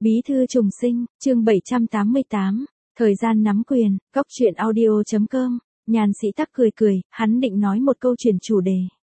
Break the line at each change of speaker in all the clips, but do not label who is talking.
Bí thư trùng sinh, chương 788, thời gian nắm quyền, góc truyện audio.com, Nhàn Sĩ Tắc cười cười, hắn định nói một câu chuyển chủ đề.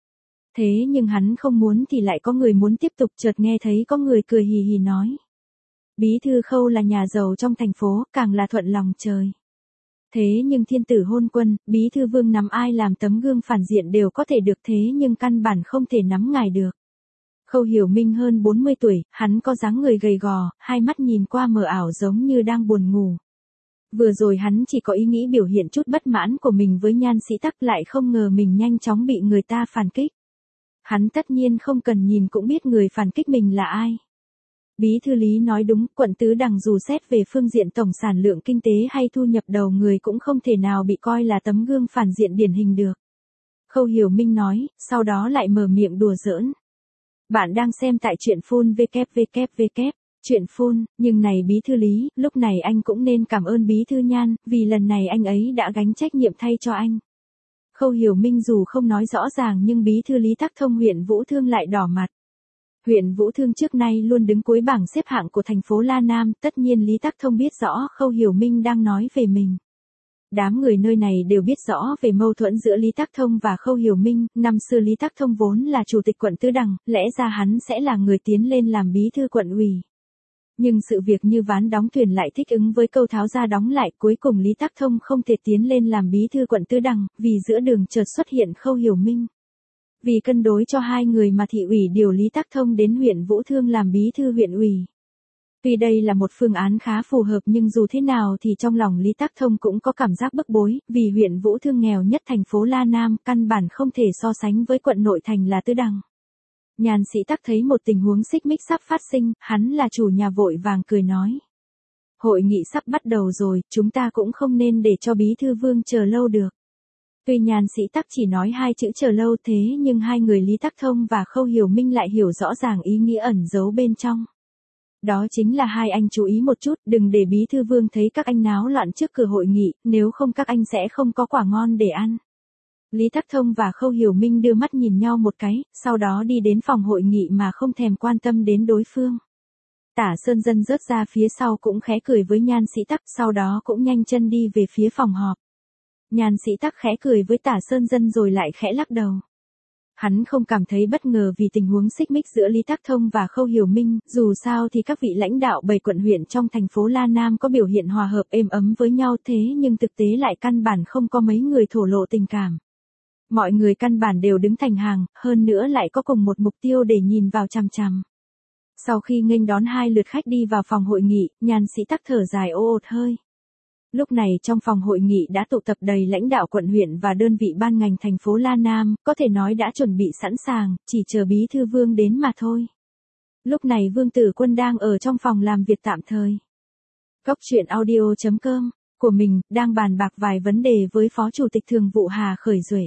Thế nhưng hắn không muốn thì lại có người muốn tiếp tục, chợt nghe thấy có người cười hì hì nói. Bí thư Khâu là nhà giàu trong thành phố, càng là thuận lòng trời. Thế nhưng thiên tử hôn quân, bí thư Vương nắm ai làm tấm gương phản diện đều có thể được, thế nhưng căn bản không thể nắm ngài được. Khâu Hiểu Minh hơn 40 tuổi, hắn có dáng người gầy gò, hai mắt nhìn qua mờ ảo giống như đang buồn ngủ. Vừa rồi hắn chỉ có ý nghĩ biểu hiện chút bất mãn của mình với Nhan Sĩ Tắc, lại không ngờ mình nhanh chóng bị người ta phản kích. Hắn tất nhiên không cần nhìn cũng biết người phản kích mình là ai. Bí thư Lý nói đúng, quận Tứ Đằng dù xét về phương diện tổng sản lượng kinh tế hay thu nhập đầu người cũng không thể nào bị coi là tấm gương phản diện điển hình được. Khâu Hiểu Minh nói, sau đó lại mở miệng đùa giỡn. Bạn đang xem tại truyện phun www. Truyện phun, nhưng này bí thư Lý, lúc này anh cũng nên cảm ơn bí thư Nhan, vì lần này anh ấy đã gánh trách nhiệm thay cho anh. Khâu Hiểu Minh dù không nói rõ ràng nhưng bí thư Lý Tắc Thông huyện Vũ Thương lại đỏ mặt. Huyện Vũ Thương trước nay luôn đứng cuối bảng xếp hạng của thành phố La Nam, tất nhiên Lý Tắc Thông biết rõ Khâu Hiểu Minh đang nói về mình. Đám người nơi này đều biết rõ về mâu thuẫn giữa Lý Tắc Thông và Khâu Hiểu Minh, năm xưa Lý Tắc Thông vốn là chủ tịch quận Tứ Đằng, lẽ ra hắn sẽ là người tiến lên làm bí thư quận ủy. Nhưng sự việc như ván đóng thuyền lại thích ứng với câu tháo ra đóng lại, cuối cùng Lý Tắc Thông không thể tiến lên làm bí thư quận Tứ Đằng, vì giữa đường chợt xuất hiện Khâu Hiểu Minh. Vì cân đối cho hai người mà thị ủy điều Lý Tắc Thông đến huyện Vũ Thương làm bí thư huyện ủy. Tuy đây là một phương án khá phù hợp nhưng dù thế nào thì trong lòng Lý Tắc Thông cũng có cảm giác bức bối, vì huyện Vũ Thương nghèo nhất thành phố La Nam, căn bản không thể so sánh với quận nội thành là Tứ Đằng. Nhàn Sĩ Tắc thấy một tình huống xích mích sắp phát sinh, hắn là chủ nhà vội vàng cười nói. Hội nghị sắp bắt đầu rồi, chúng ta cũng không nên để cho bí thư Vương chờ lâu được. Tuy Nhàn Sĩ Tắc chỉ nói hai chữ chờ lâu thế nhưng hai người Lý Tắc Thông và Khâu Hiểu Minh lại hiểu rõ ràng ý nghĩa ẩn giấu bên trong. Đó chính là hai anh chú ý một chút, đừng để bí thư Vương thấy các anh náo loạn trước cửa hội nghị, nếu không các anh sẽ không có quả ngon để ăn. Lý Tắc Thông và Khâu Hiểu Minh đưa mắt nhìn nhau một cái, sau đó đi đến phòng hội nghị mà không thèm quan tâm đến đối phương. Tả Sơn Dân rớt ra phía sau cũng khẽ cười với Nhan Sĩ Tắc, sau đó cũng nhanh chân đi về phía phòng họp. Nhàn Sĩ Tắc khẽ cười với Tả Sơn Dân rồi lại khẽ lắc đầu. Hắn không cảm thấy bất ngờ vì tình huống xích mích giữa Lý Tắc Thông và Khâu Hiểu Minh, dù sao thì các vị lãnh đạo 7 quận huyện trong thành phố La Nam có biểu hiện hòa hợp êm ấm với nhau, thế nhưng thực tế lại căn bản không có mấy người thổ lộ tình cảm. Mọi người căn bản đều đứng thành hàng, hơn nữa lại có cùng một mục tiêu để nhìn vào chằm chằm. Sau khi nghênh đón hai lượt khách đi vào phòng hội nghị, Nhàn Sĩ Tắc thở dài ô ột hơi. Lúc này trong phòng hội nghị đã tụ tập đầy lãnh đạo quận huyện và đơn vị ban ngành thành phố La Nam, có thể nói đã chuẩn bị sẵn sàng, chỉ chờ bí thư Vương đến mà thôi. Lúc này Vương Tử Quân đang ở trong phòng làm việc tạm thời. Góc truyện audio.com của mình đang bàn bạc vài vấn đề với Phó Chủ tịch Thường vụ Hà Khởi Duệ.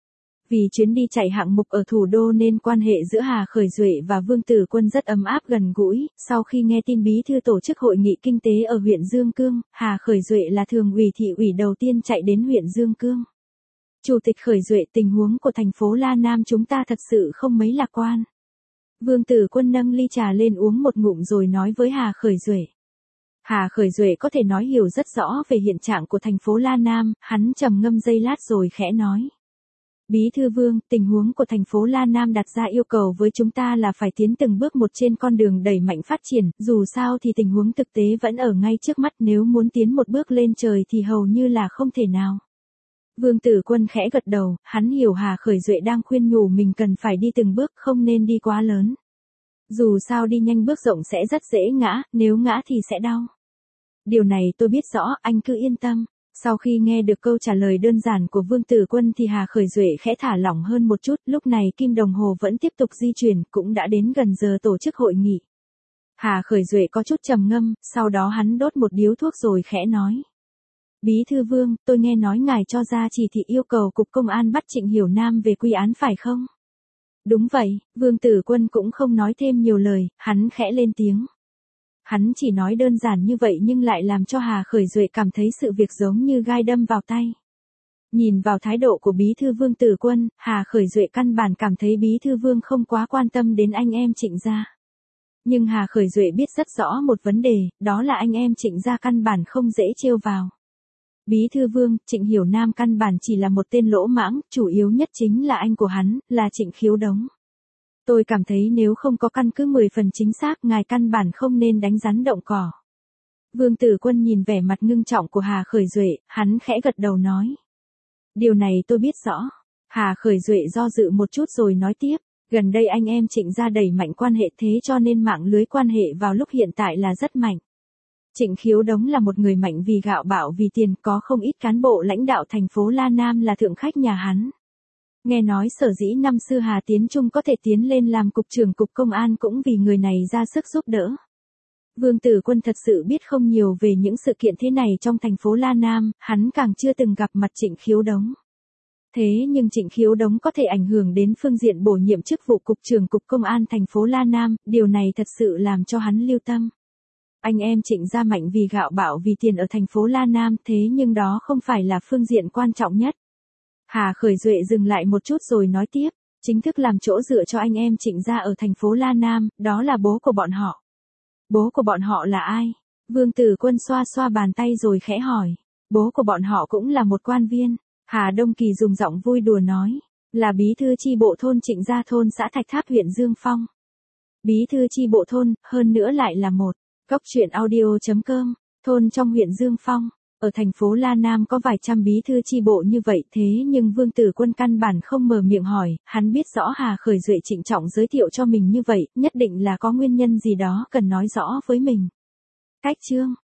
Vì chuyến đi chạy hạng mục ở thủ đô nên quan hệ giữa Hà Khởi Duệ và Vương Tử Quân rất ấm áp gần gũi. Sau khi nghe tin bí thư tổ chức hội nghị kinh tế ở huyện Dương Cương, Hà Khởi Duệ là thường ủy thị ủy đầu tiên chạy đến huyện Dương Cương. Chủ tịch Khởi Duệ, tình huống của thành phố La Nam chúng ta thật sự không mấy lạc quan. Vương Tử Quân nâng ly trà lên uống một ngụm rồi nói với Hà Khởi Duệ. Hà Khởi Duệ có thể nói hiểu rất rõ về hiện trạng của thành phố La Nam, hắn trầm ngâm giây lát rồi khẽ nói. Bí thư Vương, tình huống của thành phố La Nam đặt ra yêu cầu với chúng ta là phải tiến từng bước một trên con đường đẩy mạnh phát triển, dù sao thì tình huống thực tế vẫn ở ngay trước mắt, nếu muốn tiến một bước lên trời thì hầu như là không thể nào. Vương Tử Quân khẽ gật đầu, hắn hiểu Hà Khởi Duệ đang khuyên nhủ mình cần phải đi từng bước, không nên đi quá lớn. Dù sao đi nhanh bước rộng sẽ rất dễ ngã, nếu ngã thì sẽ đau. Điều này tôi biết rõ, anh cứ yên tâm. Sau khi nghe được câu trả lời đơn giản của Vương Tử Quân thì Hà Khởi Duệ khẽ thả lỏng hơn một chút, lúc này kim đồng hồ vẫn tiếp tục di chuyển, cũng đã đến gần giờ tổ chức hội nghị. Hà Khởi Duệ có chút trầm ngâm, sau đó hắn đốt một điếu thuốc rồi khẽ nói. Bí thư Vương, tôi nghe nói ngài cho ra chỉ thị yêu cầu Cục Công an bắt Trịnh Hiểu Nam về quy án phải không? Đúng vậy, Vương Tử Quân cũng không nói thêm nhiều lời, hắn khẽ lên tiếng. Hắn chỉ nói đơn giản như vậy nhưng lại làm cho Hà Khởi Duệ cảm thấy sự việc giống như gai đâm vào tay. Nhìn vào thái độ của bí thư Vương Tử Quân, Hà Khởi Duệ căn bản cảm thấy bí thư Vương không quá quan tâm đến anh em Trịnh gia. Nhưng Hà Khởi Duệ biết rất rõ một vấn đề, đó là anh em Trịnh gia căn bản không dễ trêu vào. Bí thư Vương, Trịnh Hiểu Nam căn bản chỉ là một tên lỗ mãng, chủ yếu nhất chính là anh của hắn, là Trịnh Khiếu Đống. Tôi cảm thấy nếu không có căn cứ 10 phần chính xác, ngài căn bản không nên đánh rắn động cỏ. Vương Tử Quân nhìn vẻ mặt ngưng trọng của Hà Khởi Duệ, hắn khẽ gật đầu nói. Điều này tôi biết rõ. Hà Khởi Duệ do dự một chút rồi nói tiếp, gần đây anh em Trịnh gia đẩy mạnh quan hệ, thế cho nên mạng lưới quan hệ vào lúc hiện tại là rất mạnh. Trịnh Khiếu Đống là một người mạnh vì gạo bạo vì tiền, có không ít cán bộ lãnh đạo thành phố La Nam là thượng khách nhà hắn. Nghe nói sở dĩ năm xưa Hà Tiến Trung có thể tiến lên làm cục trưởng cục công an cũng vì người này ra sức giúp đỡ. Vương Tử Quân thật sự biết không nhiều về những sự kiện thế này trong thành phố La Nam, hắn càng chưa từng gặp mặt Trịnh Khiếu Đống. Thế nhưng Trịnh Khiếu Đống có thể ảnh hưởng đến phương diện bổ nhiệm chức vụ cục trưởng cục công an thành phố La Nam, điều này thật sự làm cho hắn lưu tâm. Anh em Trịnh gia mạnh vì gạo bạo vì tiền ở thành phố La Nam, thế nhưng đó không phải là phương diện quan trọng nhất. Hà Khởi Duệ dừng lại một chút rồi nói tiếp, chính thức làm chỗ dựa cho anh em Trịnh gia ở thành phố La Nam, đó là bố của bọn họ. Bố của bọn họ là ai? Vương Tử Quân xoa xoa bàn tay rồi khẽ hỏi. Bố của bọn họ cũng là một quan viên. Hà Đông Kỳ dùng giọng vui đùa nói, là bí thư chi bộ thôn Trịnh gia thôn xã Thạch Tháp huyện Dương Phong. Bí thư chi bộ thôn, hơn nữa lại là một. Góc truyện audio.com, thôn trong huyện Dương Phong. Ở thành phố La Nam có vài trăm bí thư chi bộ như vậy, thế nhưng Vương Tử Quân căn bản không mở miệng hỏi, hắn biết rõ Hà Khởi Duệ trịnh trọng giới thiệu cho mình như vậy, nhất định là có nguyên nhân gì đó cần nói rõ với mình. Cách chương